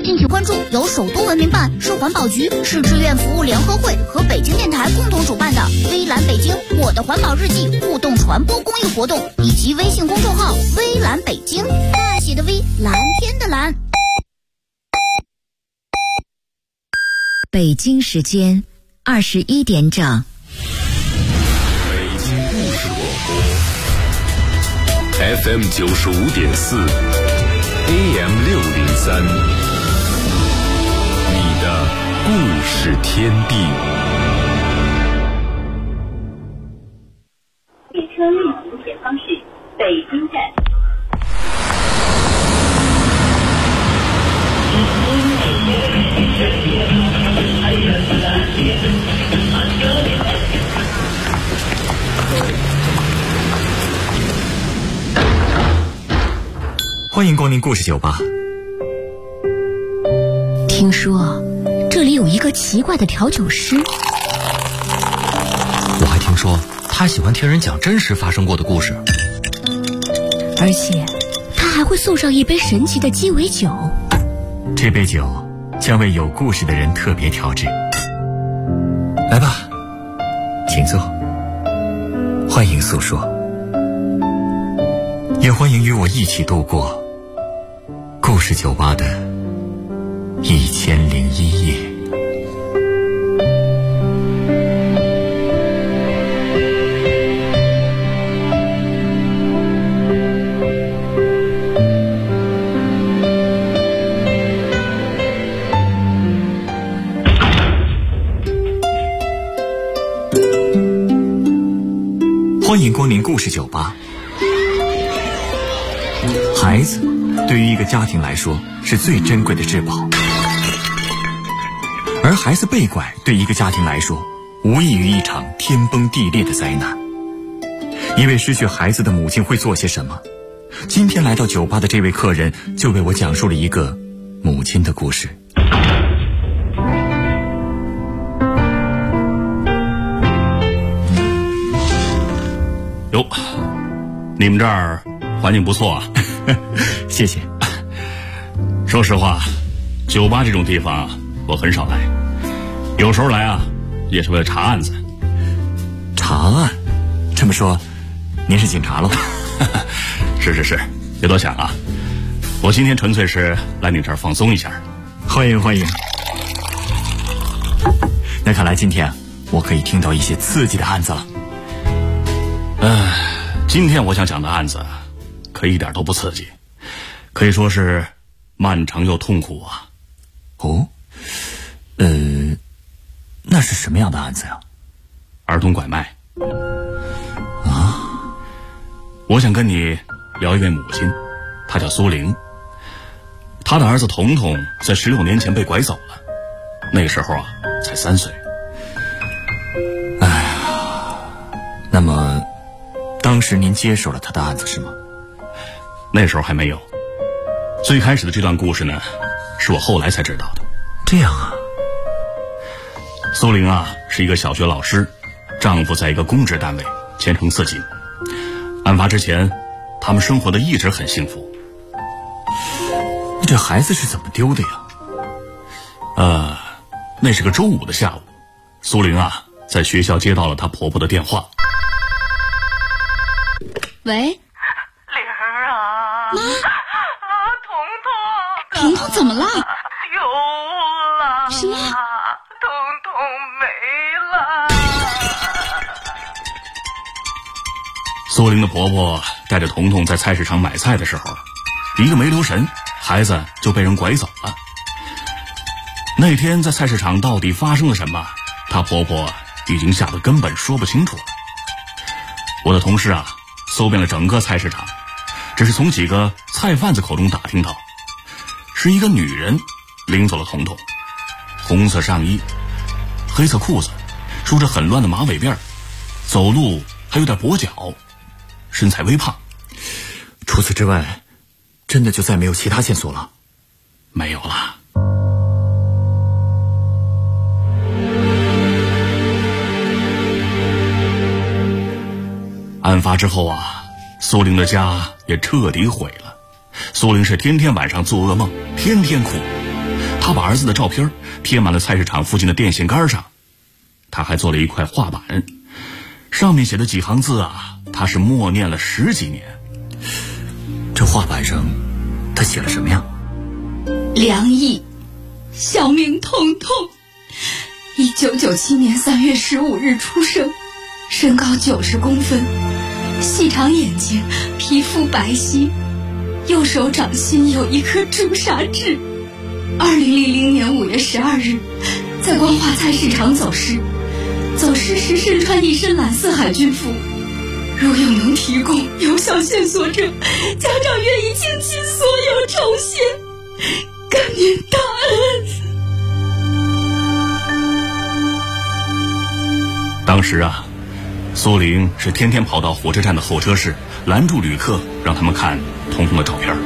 敬请关注由首都文明办、市环保局、市志愿服务联合会和北京电台共同主办的微蓝北京我的环保日记互动传播公益活动，以及微信公众号微蓝北京，大写的 V， 蓝天的蓝。 北京时间21点整。 北京故事广播 FM 95.4 AM 603，你的故事天地。 列车运行前方是北京站。 欢迎光临故事酒吧。 听说这里有一个奇怪的调酒师， 我还听说他喜欢听人讲真实发生过的故事， 而且他还会送上一杯神奇的鸡尾酒。 这杯酒将为有故事的人特别调制。来吧，请坐，欢迎诉说，也欢迎与我一起度过故事酒吧的1001夜。欢迎光临故事酒吧。孩子对于一个家庭来说是最珍贵的至宝，而孩子被拐对一个家庭来说无异于一场天崩地裂的灾难。一位失去孩子的母亲会做些什么？今天来到酒吧的这位客人就为我讲述了一个母亲的故事。 哟，你们这儿环境不错啊。 谢谢。 说实话，酒吧这种地方我很少来，有时候来啊也是为了查案子。 查案？这么说您是警察喽？ 是，别多想啊，我今天纯粹是来你这儿放松一下。 欢迎。那看来今天我可以听到一些刺激的案子了。 今天我想讲的案子可一点都不刺激，可以说是漫长又痛苦啊。 哦，那是什么样的案子呀？ 儿童拐卖。 啊？ 我想跟你聊一位母亲，她叫苏玲。她的儿子彤彤在16年前被拐走了，那时候啊才3岁。 哎呀，那么当时您接手了他的案子是吗？ 那时候还没有。最开始的这段故事呢，是我后来才知道的。 这样啊。 苏玲啊是一个小学老师，丈夫在一个公职单位，前程似锦。案发之前他们生活的一直很幸福。 这孩子是怎么丢的呀？ 那是个周五的下午，苏玲啊在学校接到了她婆婆的电话。 喂， 玲儿啊， 妈， 彤彤怎么了？ 丢了。 什么？ 彤彤没了。 苏玲的婆婆带着彤彤在菜市场买菜的时候，一个没留神，孩子就被人拐走了。那天在菜市场到底发生了什么，她婆婆已经吓得根本说不清楚了。我的同事啊搜遍了整个菜市场，只是从几个菜贩子口中打听到，是一个女人领走了彤彤，红色上衣，黑色裤子，梳着很乱的马尾辫，走路还有点跛脚，身材微胖。 除此之外，真的就再没有其他线索了？ 没有了。案发之后啊，苏玲的家也彻底毁了。苏玲是天天晚上做噩梦，天天哭， 他把儿子的照片贴满了菜市场附近的电线杆上，他还做了一块画板，上面写的几行字啊，他是默念了10几年。 这画板上他写了什么呀？ 梁毅，小名彤彤，1997年3月15日出生，身高90公分，细长眼睛，皮肤白皙，右手掌心有一颗朱砂痣。2000年5月12日，在光华菜市场走失时身穿一身蓝色海军服。如有能提供有效线索者，家长愿意倾其所有酬谢，感念大恩。 当时啊，苏玲是天天跑到火车站的候车室，拦住旅客，让他们看彤彤的照片。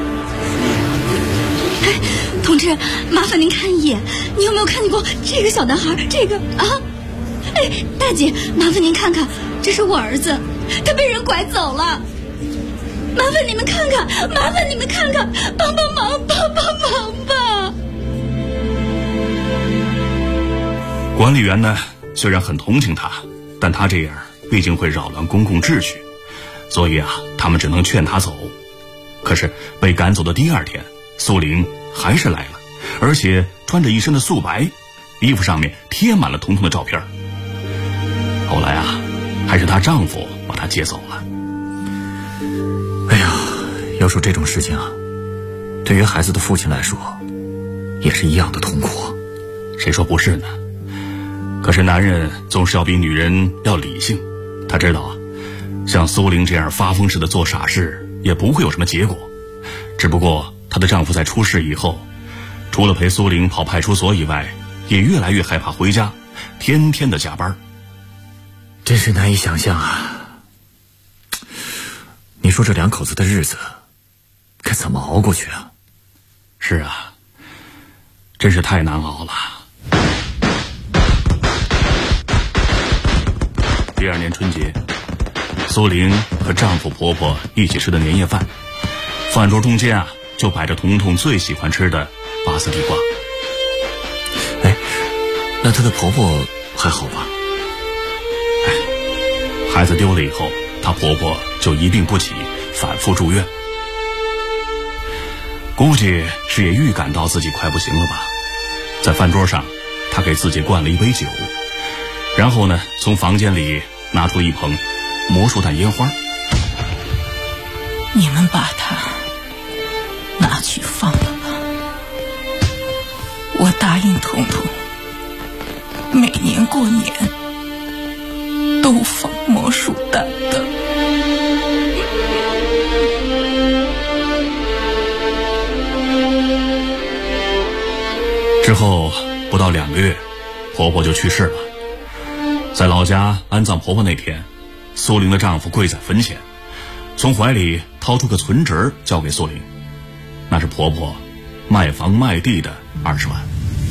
同志，麻烦您看一眼，你有没有看见过这个小男孩？这个啊，大姐，麻烦您看看，这是我儿子，他被人拐走了。麻烦你们看看，麻烦你们看看，帮帮忙，帮帮忙吧。 管理员呢，虽然很同情他，但他这样毕竟会扰乱公共秩序，所以啊，他们只能劝他走。可是被赶走的第2天，苏玲还是来了，而且穿着一身的素白，衣服上面贴满了彤彤的照片。后来啊，还是她丈夫把她接走了。 哎呀，要说这种事情啊，对于孩子的父亲来说也是一样的痛苦。 谁说不是呢？可是男人总是要比女人要理性，他知道啊，像苏玲这样发疯似的做傻事也不会有什么结果。只不过她的丈夫在出事以后，除了陪苏玲跑派出所以外，也越来越害怕回家，天天的加班。 真是难以想象啊！你说这2口子的日子该怎么熬过去啊？ 是啊，真是太难熬了。第2年春节，苏玲和丈夫婆婆一起吃的年夜饭，饭桌中间啊，就摆着彤彤最喜欢吃的拔丝地瓜。 那她的婆婆还好吧？ 孩子丢了以后，她婆婆就一病不起，反复住院。估计是也预感到自己快不行了吧。在饭桌上，她给自己灌了一杯酒，然后呢，从房间里拿出一捧魔术弹烟花。 你们把它拿去放了吧。我答应彤彤，每年过年都放魔术弹的。 之后不到2个月，婆婆就去世了。在老家安葬婆婆那天，苏玲的丈夫跪在坟前，从怀里掏出个存折交给苏玲，那是婆婆卖房卖地的20万。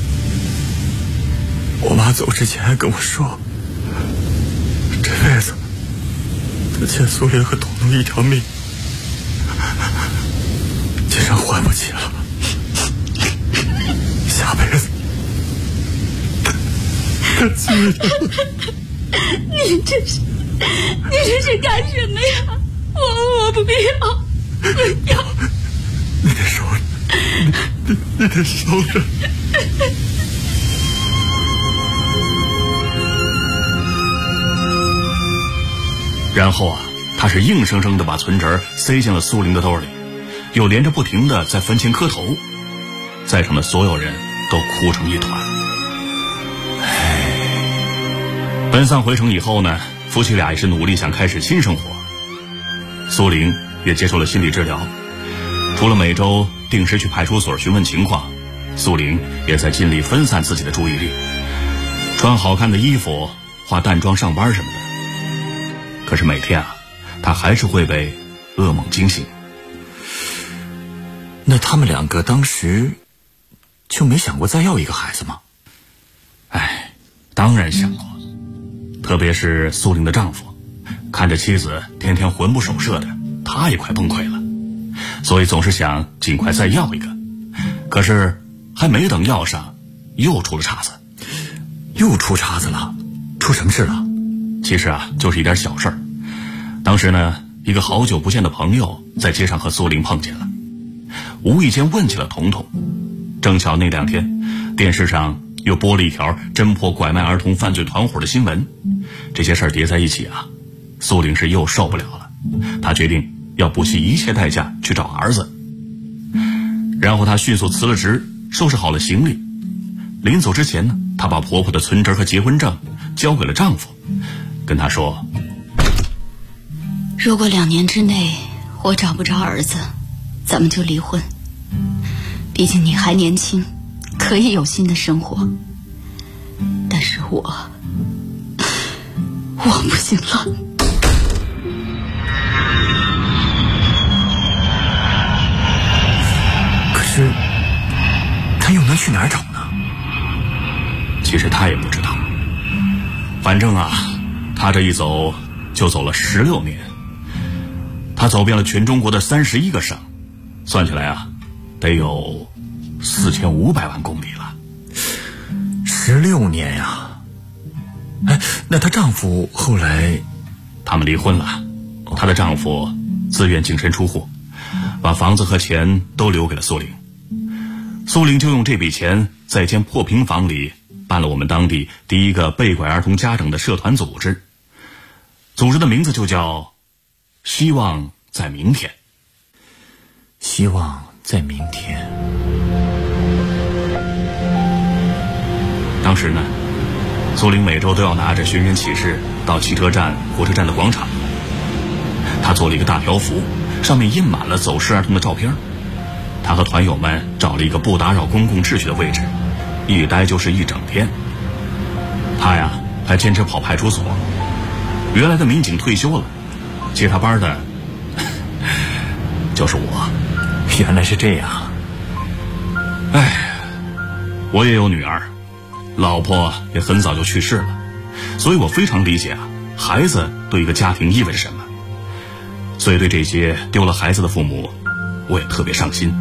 我妈走之前还跟我说，这辈子她欠苏玲和彤彤一条命，既然还不起了，下辈子她记得。 你这是干什么呀？我不要，不要！ 你得收着，你得收着。 然后啊，他是硬生生的把存折塞进了苏玲的兜里，又连着不停的在坟前磕头，在场的所有人都哭成一团。奔丧回城以后呢，夫妻俩也是努力想开始新生活。苏玲也接受了心理治疗，除了每周定时去派出所询问情况，苏玲也在尽力分散自己的注意力，穿好看的衣服，化淡妆上班什么的。可是每天啊，她还是会被噩梦惊醒。 那他们2个当时就没想过再要一个孩子吗？ 当然想过。特别是苏玲的丈夫，看着妻子天天魂不守舍的，他也快崩溃了，所以总是想尽快再要一个。可是还没等要上，又出了岔子。 又出岔子了？出什么事了？ 其实啊，就是一点小事儿。当时呢，一个好久不见的朋友在街上和苏玲碰见了，无意间问起了彤彤。正巧那2天电视上又播了一条侦破拐卖儿童犯罪团伙的新闻，这些事儿叠在一起啊，苏玲是又受不了了。她决定要不惜一切代价去找儿子。然后她迅速辞了职，收拾好了行李。临走之前呢，她把婆婆的存折和结婚证交给了丈夫，跟他说， 如果2年之内我找不着儿子，咱们就离婚。毕竟你还年轻，可以有新的生活。但是我不行了。 可是他又能去哪儿找呢？ 其实他也不知道。反正啊，他这一走就走了16年，他走遍了全中国的31个省，算起来啊，得有4500万公里了。 16年呀！哎，那她丈夫后来？ 他们离婚了，她的丈夫自愿净身出户，把房子和钱都留给了苏玲。苏玲就用这笔钱在一间破平房里办了我们当地第一个被拐儿童家长的社团组织，组织的名字就叫希望在明天。 希望在明天。 当时呢，苏玲每周都要拿着寻人启事到汽车站、火车站的广场。她做了一个大条幅，上面印满了走失儿童的照片。她和团友们找了一个不打扰公共秩序的位置，一待就是1整天。她呀，还坚持跑派出所。原来的民警退休了，接她班的就是我。 原来是这样。 哎，我也有女儿，老婆也很早就去世了，所以我非常理解啊，孩子对一个家庭意味着什么。所以对这些丢了孩子的父母，我也特别伤心。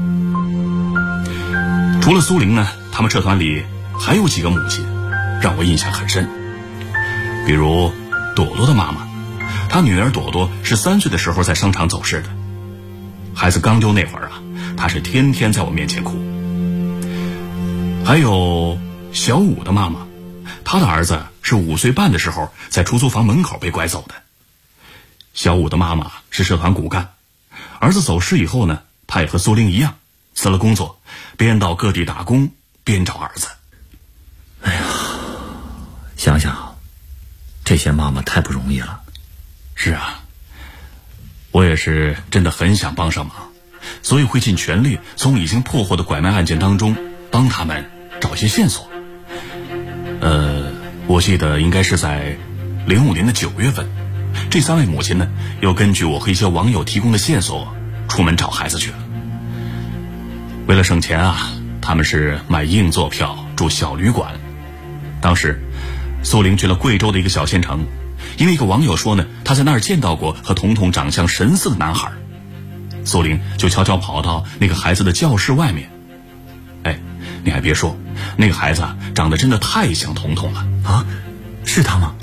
除了苏玲呢，他们社团里还有几个母亲让我印象很深。比如朵朵的妈妈，她女儿朵朵是3岁的时候在商场走失的。孩子刚丢那会儿啊，她是天天在我面前哭。还有小武的妈妈，她的儿子是5岁半的时候在出租房门口被拐走的。小武的妈妈是社团骨干，儿子走失以后呢，她也和苏玲一样辞了工作，边到各地打工边找儿子。 哎呀，想想这些妈妈太不容易了。 是啊，我也是真的很想帮上忙，所以会尽全力从已经破获的拐卖案件当中帮他们找一些线索。我记得应该是在05年的9月份，这3位母亲呢，又根据我和一些网友提供的线索出门找孩子去了。为了省钱啊，他们是买硬座票住小旅馆。当时苏玲去了贵州的一个小县城，因为一个网友说呢，他在那儿见到过和彤彤长相神似的男孩。苏玲就悄悄跑到那个孩子的教室外面。哎，你还别说，那个孩子长得真的太像彤彤了啊！是他吗？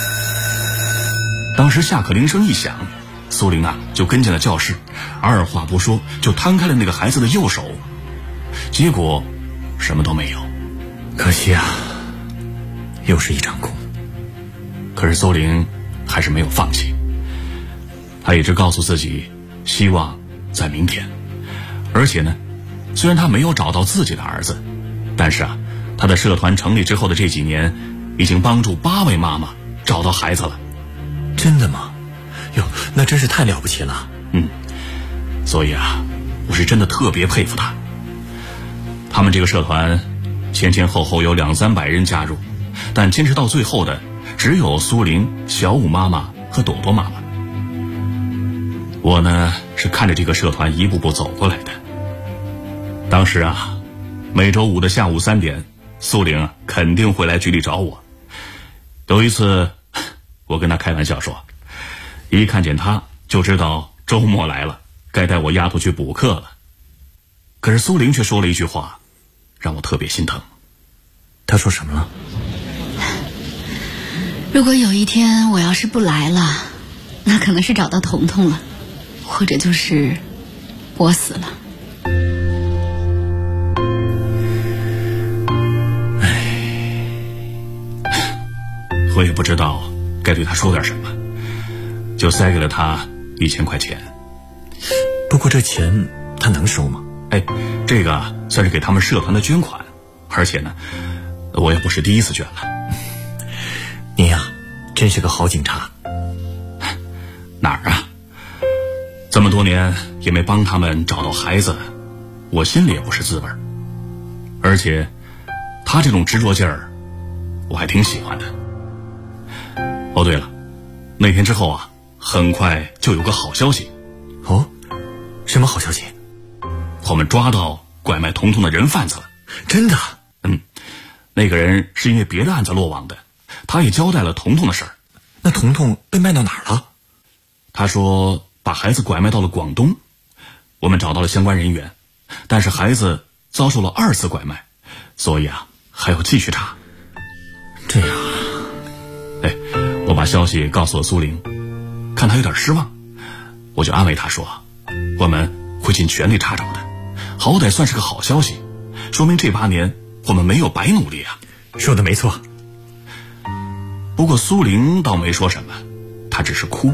当时下课铃声一响，苏玲啊就跟进了教室，二话不说就摊开了那个孩子的右手，结果什么都没有。 可惜啊，又是一场空。 可是苏玲还是没有放弃，她一直告诉自己希望在明天。而且呢，虽然她没有找到自己的儿子，但是啊，她的社团成立之后的这几年已经帮助8位妈妈找到孩子了。 真的吗？哟，那真是太了不起了。 所以啊，我是真的特别佩服她。他们这个社团前前后后有200-300人加入，但坚持到最后的只有苏玲、小武妈妈和朵朵妈妈。我呢是看着这个社团一步步走过来的。当时啊，每周5的下午3点，苏玲肯定会来局里找我。有一次我跟她开玩笑说，一看见她就知道周末来了，该带我丫头去补课了。可是苏玲却说了一句话， 让我特别心疼。 他说什么了？ 如果有一天我要是不来了，那可能是找到彤彤了，或者就是我死了。 我也不知道该对他说点什么，就塞给了他1000块钱。 不过这钱他能收吗？ 这个算是给他们社团的捐款，而且呢，我也不是第一次捐了。 你呀，真是个好警察。 哪儿啊？这么多年也没帮他们找到孩子，我心里也不是滋味。而且他这种执着劲儿，我还挺喜欢的。哦，对了，那天之后啊，很快就有个好消息。 哦，什么好消息？ 我们抓到拐卖彤彤的人贩子了。 真的？ 那个人是因为别的案子落网的，他也交代了彤彤的事儿。 那彤彤被卖到哪儿了？ 他说把孩子拐卖到了广东，我们找到了相关人员，但是孩子遭受了2次拐卖，所以啊，还要继续查。 这样啊。 我把消息告诉了苏玲，看他有点失望，我就安慰他说，我们会尽全力查找的，好歹算是个好消息，说明这8年我们没有白努力啊。 说的没错。 不过苏玲倒没说什么，她只是哭。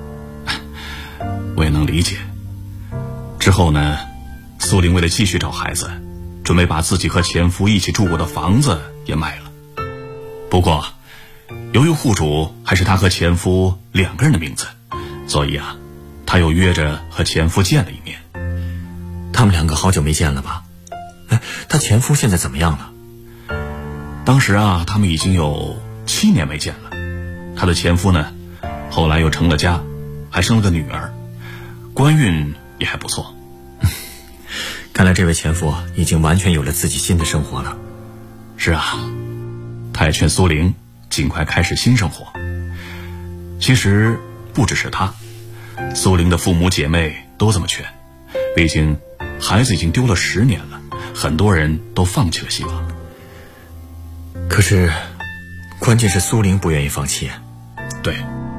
我也能理解。之后呢，苏玲为了继续找孩子，准备把自己和前夫一起住过的房子也卖了。不过由于户主还是她和前夫2个人的名字，所以啊，她又约着和前夫见了一面。 他们2个好久没见了吧？她前夫现在怎么样了？ 当时啊，他们已经有7年没见了。她的前夫呢，后来又成了家，还生了个女儿，官运也还不错。 看来这位前夫已经完全有了自己新的生活了。 是啊，他也劝苏玲尽快开始新生活。其实不只是他，苏玲的父母姐妹都这么劝，毕竟孩子已经丢了10年了，很多人都放弃了希望。 可是关键是苏玲不愿意放弃。 对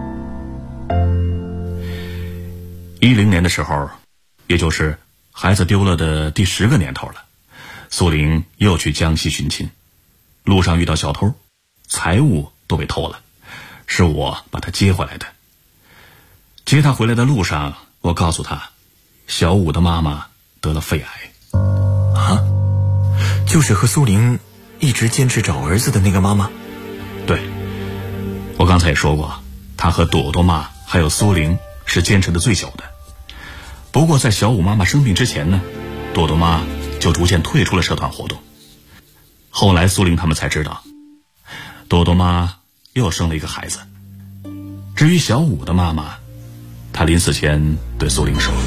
，10年的时候，也就是孩子丢了的第10个年头了，苏玲又去江西寻亲，路上遇到小偷，财物都被偷了，是我把他接回来的。接他回来的路上，我告诉他，小武的妈妈得了肺癌。 啊？就是和苏玲一直坚持找儿子的那个妈妈？ 对，我刚才也说过，他和朵朵妈还有苏玲是坚持的最久的。不过在小武妈妈生病之前呢，朵朵妈就逐渐退出了社团活动。后来苏玲他们才知道，朵朵妈又生了一个孩子。至于小武的妈妈，她临死前对苏玲说，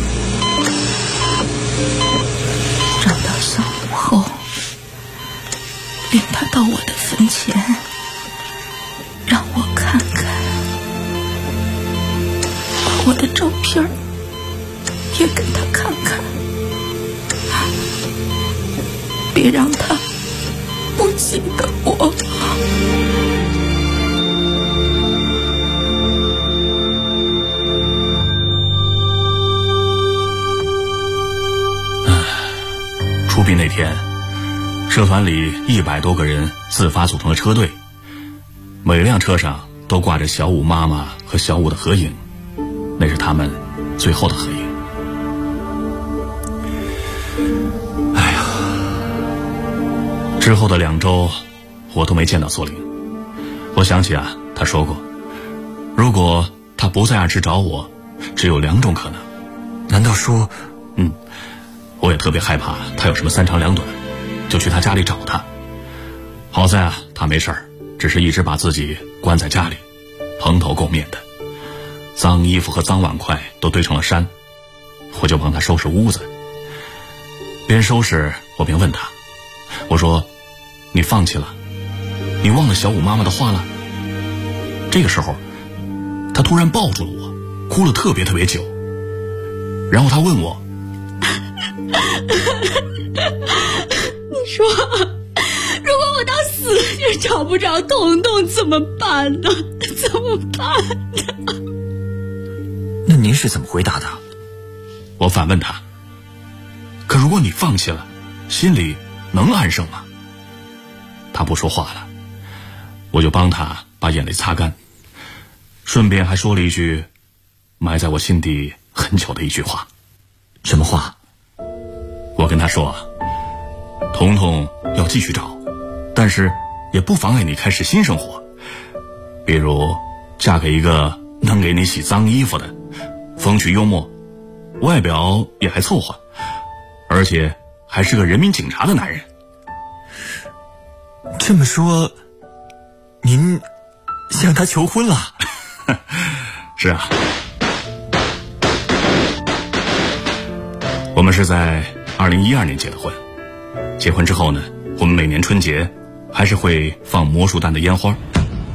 长到小武后，领他到我的坟前，让我看看，把我的照片也给他看看，别让他不记得我。 出殡那天，社团里100多个人自发组成了车队，每辆车上都挂着小武妈妈和小武的合影，那是他们最后的合影。哎呀，之后的2周我都没见到苏玲。我想起啊，她说过，如果她不在暗池找我，只有2种可能。 难道说…… 我也特别害怕她有什么3长2短，就去她家里找她。好在啊，她没事儿，只是一直把自己关在家里，蓬头垢面的，脏衣服和脏碗筷都堆成了山。我就帮她收拾屋子，边收拾我边问她，我说，你放弃了？你忘了小武妈妈的话了？这个时候她突然抱住了我，哭了特别久，然后她问我， 你说，如果我到死也找不着彤彤怎么办呢？怎么办呢？ 那您是怎么回答的？ 我反问他，可如果你放弃了，心里能安生吗？他不说话了，我就帮他把眼泪擦干，顺便还说了一句埋在我心底很久的一句话。 什么话？ 我跟他说，彤彤要继续找，但是也不妨碍你开始新生活，比如嫁给一个能给你洗脏衣服的，风趣幽默，外表也还凑合，而且还是个人民警察的男人。 这么说，您向他求婚了？ 是啊，我们是在2012年结的婚。结婚之后呢，我们每年春节还是会放魔术弹的烟花。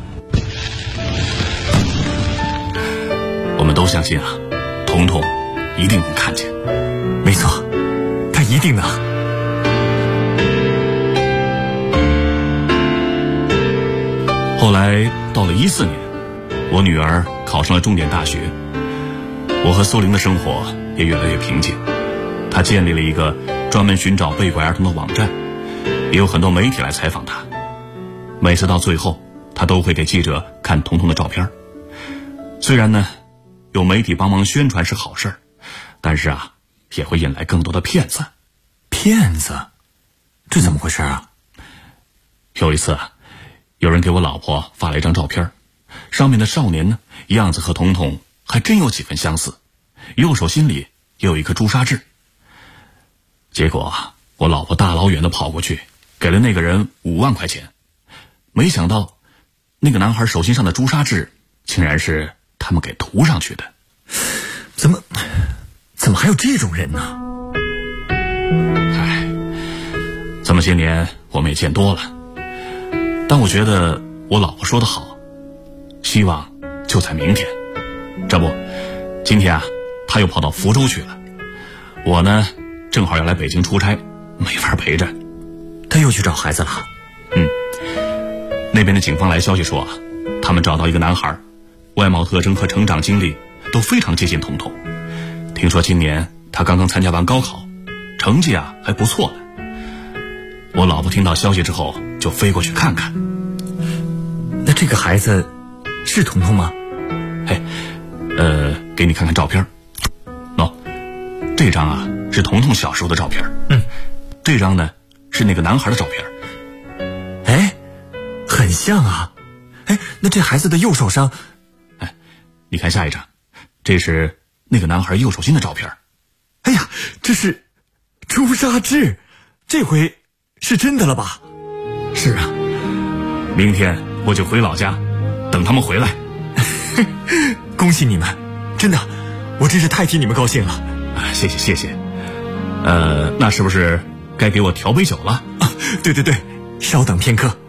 我们都相信啊，彤彤一定能看见。 没错，他一定能。 后来到了14年，我女儿考上了重点大学，我和苏玲的生活也越来越平静。她建立了一个专门寻找被拐儿童的网站，也有很多媒体来采访她。每次到最后，她都会给记者看彤彤的照片。虽然呢，有媒体帮忙宣传是好事，但是啊，也会引来更多的骗子。 骗子？这怎么回事啊？ 有一次啊，有人给我老婆发了一张照片，上面的少年呢，样子和彤彤还真有几分相似，右手心里也有一颗朱砂痣。结果我老婆大老远的跑过去，给了那个人5万块钱。没想到那个男孩手心上的朱砂痣竟然是他们给涂上去的。 怎么还有这种人呢？ 唉，这么些年我们也见多了，但我觉得我老婆说得好，希望就在明天。这不，今天啊，她又跑到福州去了，我呢正好要来北京出差，没法陪着。 他又去找孩子了？ 那边的警方来消息说，他们找到一个男孩，外貌特征和成长经历都非常接近彤彤。听说今年他刚刚参加完高考，成绩啊还不错呢。我老婆听到消息之后就飞过去看看。 那这个孩子是彤彤吗？ 给你看看照片。这张啊是彤彤小时候的照片。这张呢是那个男孩的照片。 很像啊。那这孩子的右手上， 你看下一张，这是那个男孩右手心的照片。 哎呀，这是朱砂痣，这回是真的了吧？ 是啊，明天我就回老家，等他们回来。 恭喜你们，真的，我真是太替你们高兴了。 谢谢。那是不是该给我调杯酒了？ 对，稍等片刻。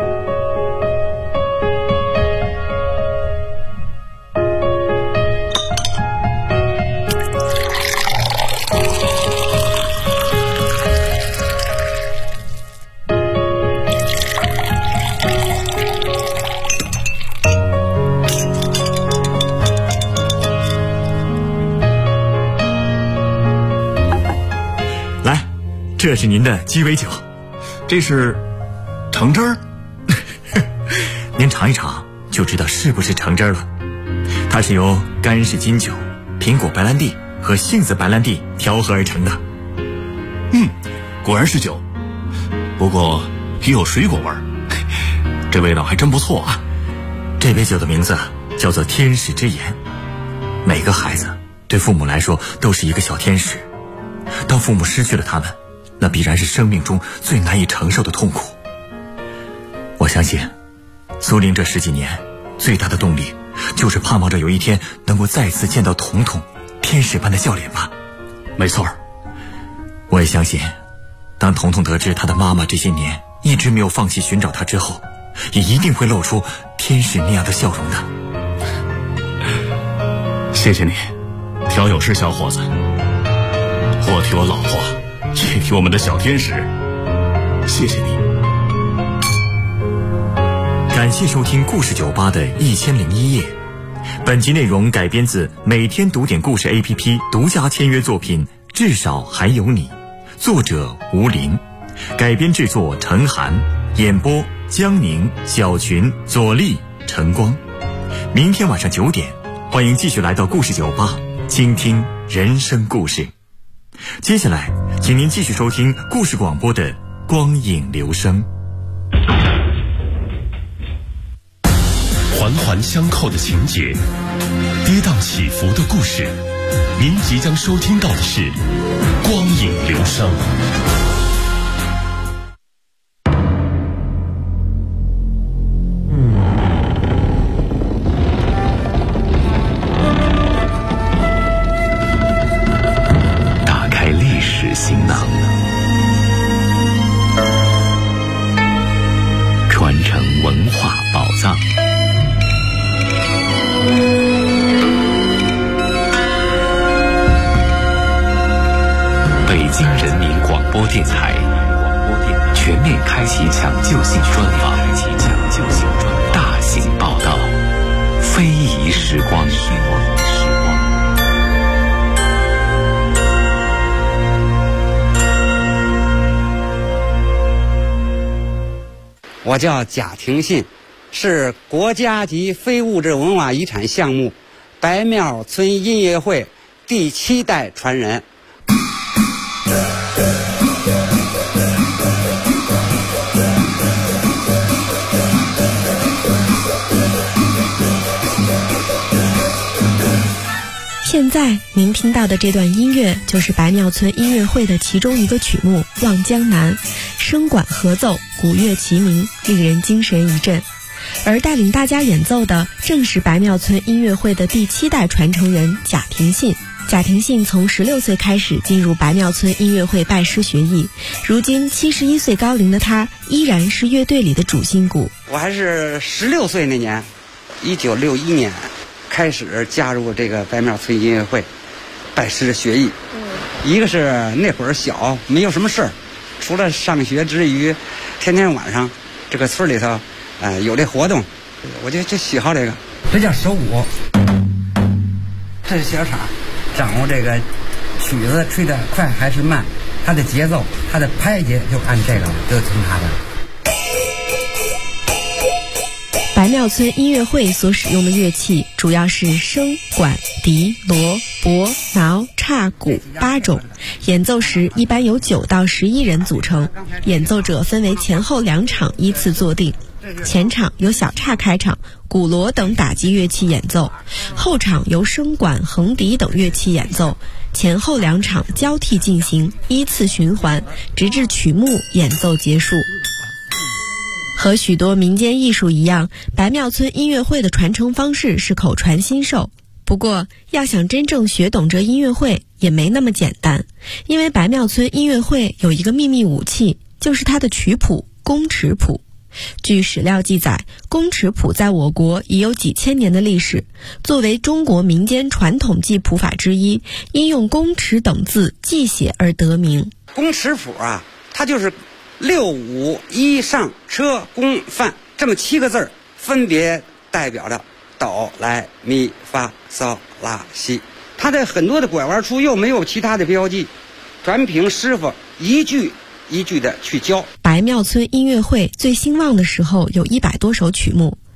这是您的鸡尾酒。 这是橙汁儿。 您尝一尝就知道是不是橙汁了。它是由干式金酒、苹果白兰地和杏子白兰地调和而成的。 果然是酒，不过也有水果味儿，这味道还真不错啊。 这杯酒的名字叫做天使之眼。每个孩子对父母来说都是一个小天使，当父母失去了他们，那必然是生命中最难以承受的痛苦。我相信苏玲这10几年最大的动力就是盼望着有一天能够再次见到彤彤天使般的笑脸吧。 没错， 我也相信当彤彤得知他的妈妈这些年一直没有放弃寻找他之后，也一定会露出天使那样的笑容的。 谢谢你，调酒师小伙子。我替我老婆，也替我们的小天使谢谢你。感谢收听故事酒吧的1001夜。本集内容改编自每天读点故事 APP 独家签约作品《至少还有你》，作者吴林，改编制作陈涵，演播江宁、小群、左立、晨光。明天晚上9点，欢迎继续来到故事酒吧，倾听人生故事。接下来，请您继续收听故事广播的光影留声。 环环相扣的情节，跌宕起伏的故事，您即将收听到的是光影留声。打开历史行囊，传承文化宝藏。北京人民广播电台全面开启抢救性专访，大型报道，非遗时光。 我叫贾廷信，是国家级非物质文化遗产项目白庙村音乐会第7代传人。 现在您听到的这段音乐就是白庙村音乐会的其中一个曲目《望江南》，声管合奏，鼓乐齐鸣，令人精神一振。而带领大家演奏的正是白庙村音乐会的第7代传承人贾廷信。贾廷信从16岁开始进入白庙村音乐会拜师学艺，如今71岁高龄的他依然是乐队里的主心骨。 我还是16岁那年，1961年开始加入这个白庙村音乐会，拜师学艺。一个是那会儿小，没有什么事儿，除了上学之余，天天晚上这个村里头，有这活动，我就喜好这个。这叫手鼓，这是小厂，掌握这个曲子吹得快还是慢，它的节奏，它的拍节就按这个，就听它的。 白庙村音乐会所使用的乐器主要是笙、管、笛、锣、钹、挠、叉、鼓8种，演奏时一般由9到11人组成，演奏者分为前后2场依次坐定。前场由小叉开场，鼓锣等打击乐器演奏，后场由笙管、横笛等乐器演奏，前后2场交替进行，依次循环，直至曲目演奏结束。和许多民间艺术一样，白庙村音乐会的传承方式是口传心授。不过，要想真正学懂这音乐会也没那么简单，因为白庙村音乐会有一个秘密武器，就是它的曲谱——宫尺谱。据史料记载，宫尺谱在我国已有几千年的历史，作为中国民间传统记谱法之一，因用宫尺等字记写而得名。 宫尺谱啊，它就是6、5、1上车宫范这么7个字，分别代表着哆来咪发嗦拉西。它的很多的拐弯处又没有其他的标记，全凭师傅一句一句的去教。 白庙村音乐会最兴旺的时候有100多首曲目，